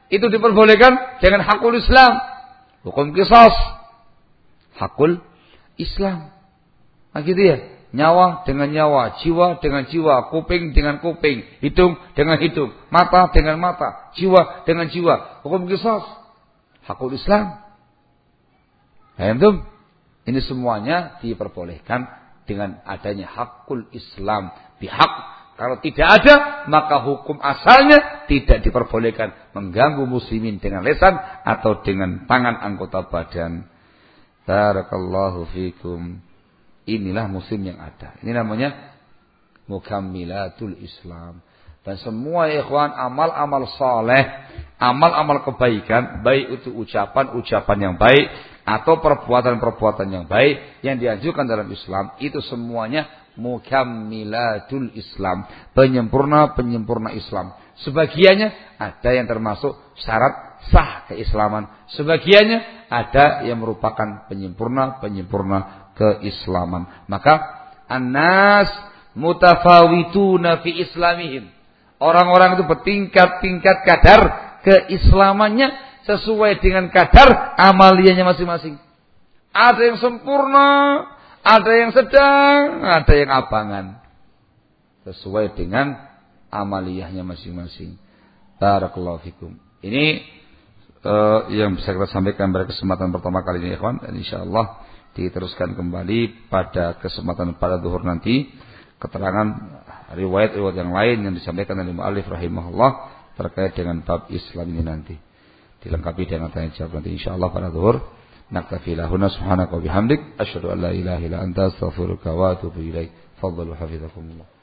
Speaker 1: Itu diperbolehkan dengan hakul Islam. Hukum qisas. Hakul Islam. Nah gitu ya. Nyawa dengan nyawa, jiwa dengan jiwa, kuping dengan kuping, hidung dengan hidung, mata dengan mata, jiwa dengan jiwa. Hukum qisas. Hakul Islam. Paham? Ini semuanya diperbolehkan dengan adanya hakul Islam. Bihak. Kalau tidak ada, maka hukum asalnya tidak diperbolehkan mengganggu muslimin dengan lisan atau dengan tangan anggota badan. Barakallahu fikum. Inilah muslim yang ada. Ini namanya mukammilatul Islam. Dan semua ikhwan amal-amal saleh, amal-amal kebaikan, baik itu ucapan-ucapan yang baik atau perbuatan-perbuatan yang baik yang dianjurkan dalam Islam, itu semuanya mukammilatul Islam, penyempurna-penyempurna Islam. Sebagiannya ada yang termasuk syarat sah keislaman, sebagiannya ada yang merupakan penyempurna-penyempurna keislaman. Maka annas mutafawituna fi islamihim. Orang-orang itu bertingkat-tingkat kadar keislamannya sesuai dengan kadar amaliyahnya masing-masing. Ada yang sempurna, ada yang sedang, ada yang abangan. Sesuai dengan amaliyahnya masing-masing. Barakallahu fikum. Ini uh, yang bisa kita sampaikan pada kesempatan pertama kali ini, ikhwan. Dan insyaallah diteruskan kembali pada kesempatan pada zuhur nanti. Keterangan riwayat-riwayat yang lain yang disampaikan oleh mu'allif rahimahullah terkait dengan bab Islam ini nanti. Dilengkapi dengan tanya jawab nanti insyaallah pada zuhur. Naktafi lahuna subhanaka wa bihamdik asyhadu an la ilaha illa anta astaghfiruka wa atubu ilaik. Fadhalu hafizakumullah.